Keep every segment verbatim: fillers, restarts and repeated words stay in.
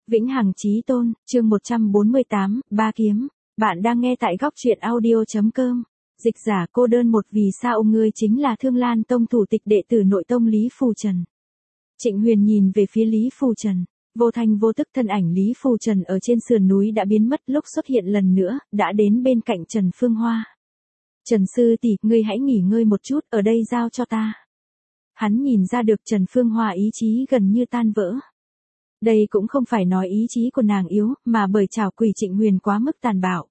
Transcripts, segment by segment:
Vĩnh hằng chí tôn, chương một trăm bốn mươi tám, Ba kiếm. Bạn đang nghe tại góc truyện audio.com. Dịch giả cô đơn một vì sao ngươi chính là Thương Lan Tông thủ tịch đệ tử nội tông Lý Phù Trần. Trịnh Huyền nhìn về phía Lý Phù Trần. Vô thanh vô tức thân ảnh Lý Phù Trần ở trên sườn núi đã biến mất, lúc xuất hiện lần nữa, đã đến bên cạnh Trần Phương Hoa. Trần sư tỷ, ngươi hãy nghỉ ngơi một chút, ở đây giao cho ta. Hắn nhìn ra được Trần Phương Hoa ý chí gần như tan vỡ. Đây cũng không phải nói ý chí của nàng yếu, mà bởi trảo quỷ Trịnh Huyền quá mức tàn bạo.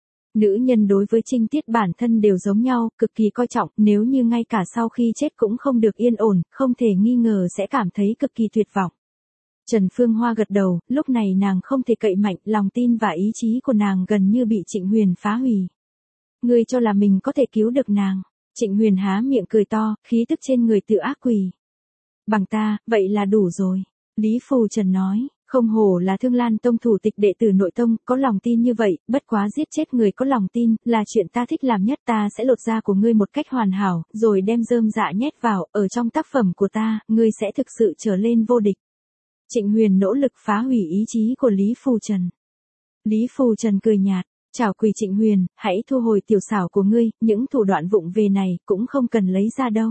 Nữ nhân đối với trinh tiết bản thân đều giống nhau, cực kỳ coi trọng, nếu như ngay cả sau khi chết cũng không được yên ổn, không thể nghi ngờ sẽ cảm thấy cực kỳ tuyệt vọng. Trần Phương Hoa gật đầu, lúc này nàng không thể cậy mạnh, lòng tin và ý chí của nàng gần như bị Trịnh Huyền phá hủy. Ngươi cho là mình có thể cứu được nàng. Trịnh Huyền há miệng cười to, khí tức trên người tự ác quỷ. Bằng ta, vậy là đủ rồi. Lý Phù Trần nói, không hổ là Thương Lan Tông thủ tịch đệ tử nội tông, có lòng tin như vậy, bất quá giết chết người có lòng tin, là chuyện ta thích làm nhất. Ta sẽ lột da của ngươi một cách hoàn hảo, rồi đem rơm dạ nhét vào, ở trong tác phẩm của ta, ngươi sẽ thực sự trở lên vô địch. Trịnh Huyền nỗ lực phá hủy ý chí của Lý Phù Trần. Lý Phù Trần cười nhạt, chào quỳ Trịnh Huyền, hãy thu hồi tiểu xảo của ngươi, những thủ đoạn vụng về này, cũng không cần lấy ra đâu.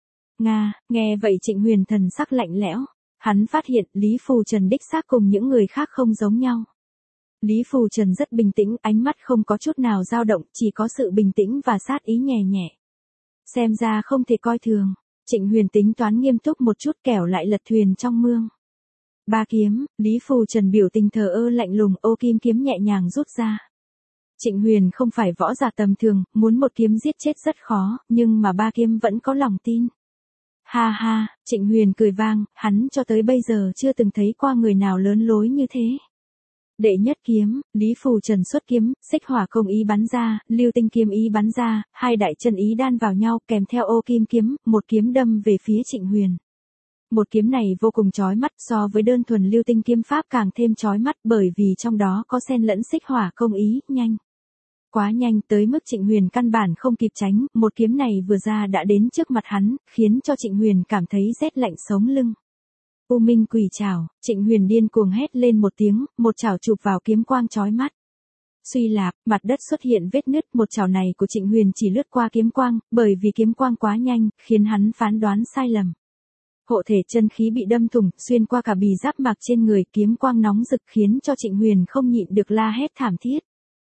Nga, nghe vậy Trịnh Huyền thần sắc lạnh lẽo. Hắn phát hiện Lý Phù Trần đích xác cùng những người khác không giống nhau. Lý Phù Trần rất bình tĩnh, ánh mắt không có chút nào dao động, chỉ có sự bình tĩnh và sát ý nhẹ nhẹ. Xem ra không thể coi thường. Trịnh Huyền tính toán nghiêm túc một chút, kẻo lại lật thuyền trong mương. Ba kiếm, Lý Phù Trần biểu tình thờ ơ lạnh lùng, ô kim kiếm nhẹ nhàng rút ra. Trịnh Huyền không phải võ giả tầm thường, muốn một kiếm giết chết rất khó, nhưng mà ba kiếm vẫn có lòng tin. Ha ha, Trịnh Huyền cười vang, hắn cho tới bây giờ chưa từng thấy qua người nào lớn lối như thế. Đệ nhất kiếm, Lý Phù Trần xuất kiếm, xích hỏa công ý bắn ra, lưu tinh kiếm ý bắn ra, hai đại chân ý đan vào nhau kèm theo ô kim kiếm, một kiếm đâm về phía Trịnh Huyền. Một kiếm này vô cùng chói mắt, so với đơn thuần lưu tinh kiếm pháp càng thêm chói mắt, bởi vì trong đó có xen lẫn xích hỏa công ý, nhanh. Quá nhanh tới mức Trịnh Huyền căn bản không kịp tránh, một kiếm này vừa ra đã đến trước mặt hắn, khiến cho Trịnh Huyền cảm thấy rét lạnh sống lưng. U Minh Quỷ Trảo, Trịnh Huyền điên cuồng hét lên một tiếng, một chảo chụp vào kiếm quang chói mắt. Suy lạp, mặt đất xuất hiện vết nứt, một chảo này của Trịnh Huyền chỉ lướt qua kiếm quang, bởi vì kiếm quang quá nhanh, khiến hắn phán đoán sai lầm. Hộ thể chân khí bị đâm thủng, xuyên qua cả bì giáp mạc trên người, kiếm quang nóng rực khiến cho Trịnh Huyền không nhịn được la hét thảm thiết.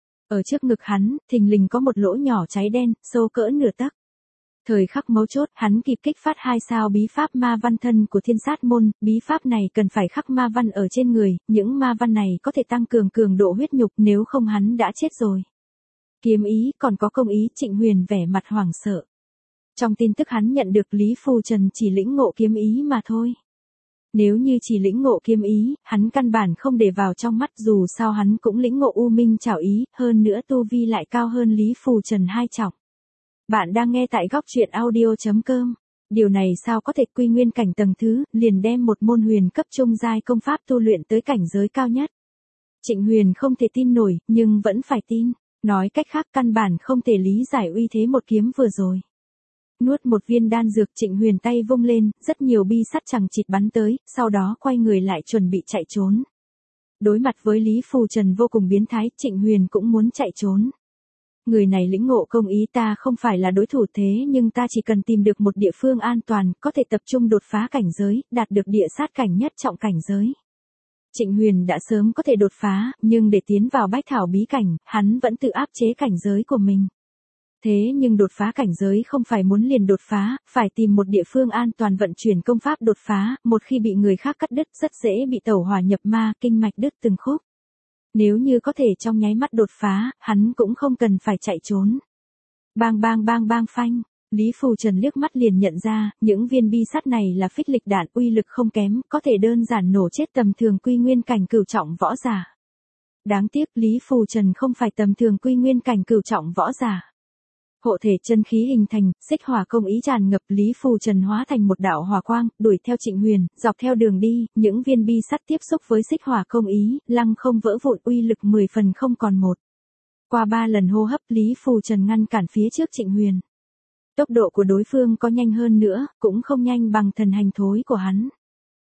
Ở trước ngực hắn, thình lình có một lỗ nhỏ cháy đen, sâu cỡ nửa tấc. Thời khắc mấu chốt, hắn kịp kích phát hai sao bí pháp ma văn thân của Thiên Sát môn, bí pháp này cần phải khắc ma văn ở trên người, những ma văn này có thể tăng cường cường độ huyết nhục, nếu không hắn đã chết rồi. Kiếm ý, còn có công ý, Trịnh Huyền vẻ mặt hoảng sợ. Trong tin tức hắn nhận được Lý Phù Trần chỉ lĩnh ngộ kiếm ý mà thôi. Nếu như chỉ lĩnh ngộ kiếm ý, hắn căn bản không để vào trong mắt, dù sao hắn cũng lĩnh ngộ U Minh Trảo ý, hơn nữa tu vi lại cao hơn Lý Phù Trần hai trọng. Bạn đang nghe tại góc truyện audio.com. Điều này sao có thể, quy nguyên cảnh tầng thứ, liền đem một môn huyền cấp trung giai công pháp tu luyện tới cảnh giới cao nhất. Trịnh Huyền không thể tin nổi, nhưng vẫn phải tin. Nói cách khác căn bản không thể lý giải uy thế một kiếm vừa rồi. Nuốt một viên đan dược, Trịnh Huyền tay vung lên, rất nhiều bi sắt chằng chịt bắn tới, sau đó quay người lại chuẩn bị chạy trốn. Đối mặt với Lý Phù Trần vô cùng biến thái, Trịnh Huyền cũng muốn chạy trốn. Người này lĩnh ngộ công ý, ta không phải là đối thủ, thế nhưng ta chỉ cần tìm được một địa phương an toàn, có thể tập trung đột phá cảnh giới, đạt được địa sát cảnh nhất trọng cảnh giới. Trịnh Huyền đã sớm có thể đột phá, nhưng để tiến vào bách thảo bí cảnh, hắn vẫn tự áp chế cảnh giới của mình. Thế nhưng đột phá cảnh giới không phải muốn liền đột phá, phải tìm một địa phương an toàn vận chuyển công pháp đột phá, một khi bị người khác cắt đứt rất dễ bị tẩu hỏa nhập ma, kinh mạch đứt từng khúc. Nếu như có thể trong nháy mắt đột phá, hắn cũng không cần phải chạy trốn. Bang bang bang bang phanh, Lý Phù Trần liếc mắt liền nhận ra, những viên bi sắt này là phích lịch đạn, uy lực không kém, có thể đơn giản nổ chết tầm thường quy nguyên cảnh cửu trọng võ giả. Đáng tiếc Lý Phù Trần không phải tầm thường quy nguyên cảnh cửu trọng võ giả. Hộ thể chân khí hình thành, xích hỏa công ý tràn ngập, Lý Phù Trần hóa thành một đạo hỏa quang, đuổi theo Trịnh Huyền, dọc theo đường đi, những viên bi sắt tiếp xúc với xích hỏa công ý, lăng không vỡ vụn, uy lực mười phần không còn một. Qua ba lần hô hấp, Lý Phù Trần ngăn cản phía trước Trịnh Huyền. Tốc độ của đối phương có nhanh hơn nữa, cũng không nhanh bằng thần hành thối của hắn.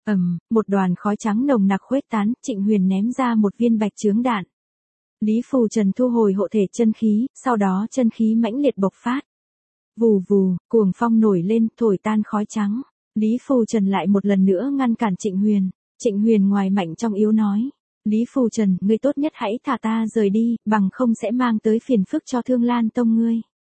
Ầm, một đoàn khói trắng nồng nặc khuếch tán, Trịnh Huyền ném ra một viên bạch chướng đạn. Lý Phù Trần thu hồi hộ thể chân khí, sau đó chân khí mãnh liệt bộc phát. Vù vù, cuồng phong nổi lên, thổi tan khói trắng. Lý Phù Trần lại một lần nữa ngăn cản Trịnh Huyền. Trịnh Huyền ngoài mạnh trong yếu nói. Lý Phù Trần, ngươi tốt nhất hãy thả ta rời đi, bằng không sẽ mang tới phiền phức cho Thương Lan Tông ngươi.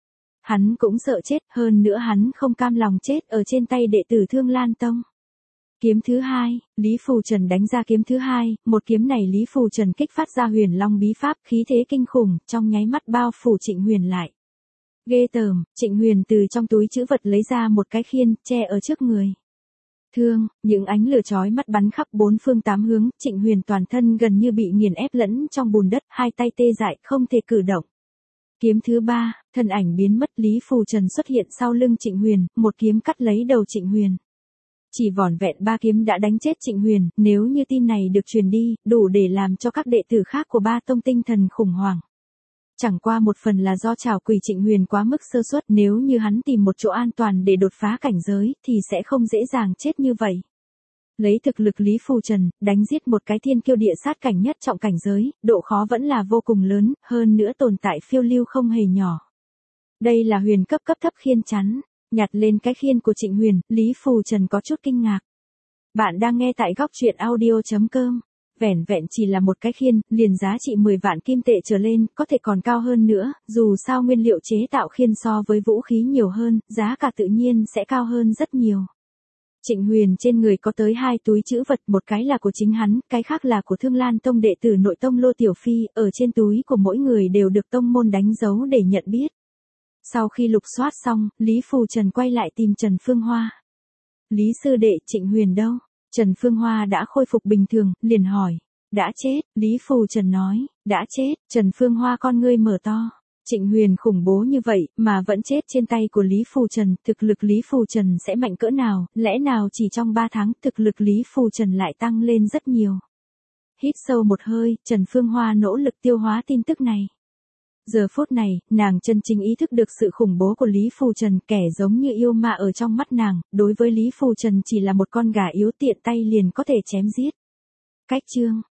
Hắn cũng sợ chết, hơn nữa hắn không cam lòng chết ở trên tay đệ tử Thương Lan Tông. Kiếm thứ hai, Lý Phù Trần đánh ra kiếm thứ hai, một kiếm này Lý Phù Trần kích phát ra Huyền Long bí pháp, khí thế kinh khủng, trong nháy mắt bao phủ Trịnh Huyền lại. Ghê tởm, Trịnh Huyền từ trong túi trữ vật lấy ra một cái khiên, che ở trước người. Thương, những ánh lửa chói mắt bắn khắp bốn phương tám hướng, Trịnh Huyền toàn thân gần như bị nghiền ép lẫn trong bùn đất, hai tay tê dại không thể cử động. Kiếm thứ ba, thân ảnh biến mất, Lý Phù Trần xuất hiện sau lưng Trịnh Huyền, một kiếm cắt lấy đầu Trịnh Huyền. Chỉ vỏn vẹn ba kiếm đã đánh chết Trịnh Huyền, nếu như tin này được truyền đi, đủ để làm cho các đệ tử khác của ba tông tinh thần khủng hoảng. Chẳng qua một phần là do trảo quỷ Trịnh Huyền quá mức sơ suất, nếu như hắn tìm một chỗ an toàn để đột phá cảnh giới, thì sẽ không dễ dàng chết như vậy. Lấy thực lực Lý Phù Trần, đánh giết một cái thiên kiêu địa sát cảnh nhất trọng cảnh giới, độ khó vẫn là vô cùng lớn, hơn nữa tồn tại phiêu lưu không hề nhỏ. Đây là huyền cấp cấp thấp khiên chắn, nhặt lên cái khiên của Trịnh Huyền, Lý Phù Trần có chút kinh ngạc. Bạn đang nghe tại góc truyện audio chấm com. Vẻn vẹn chỉ là một cái khiên, liền giá trị mười vạn kim tệ trở lên, có thể còn cao hơn nữa, dù sao nguyên liệu chế tạo khiên so với vũ khí nhiều hơn, giá cả tự nhiên sẽ cao hơn rất nhiều. Trịnh Huyền trên người có tới hai túi trữ vật, một cái là của chính hắn, cái khác là của Thương Lan Tông đệ tử nội tông Lô Tiểu Phi, ở trên túi của mỗi người đều được tông môn đánh dấu để nhận biết. Sau khi lục soát xong, Lý Phù Trần quay lại tìm Trần Phương Hoa. Lý sư đệ, Trịnh Huyền đâu? Trần Phương Hoa đã khôi phục bình thường, liền hỏi. Đã chết, Lý Phù Trần nói. Đã chết, Trần Phương Hoa con ngươi mở to. Trịnh Huyền khủng bố như vậy, mà vẫn chết trên tay của Lý Phù Trần, thực lực Lý Phù Trần sẽ mạnh cỡ nào, lẽ nào chỉ trong ba tháng, thực lực Lý Phù Trần lại tăng lên rất nhiều. Hít sâu một hơi, Trần Phương Hoa nỗ lực tiêu hóa tin tức này. Giờ phút này, nàng chân chính ý thức được sự khủng bố của Lý Phù Trần, kẻ giống như yêu ma ở trong mắt nàng, đối với Lý Phù Trần chỉ là một con gà yếu tiện tay liền có thể chém giết. Cách chương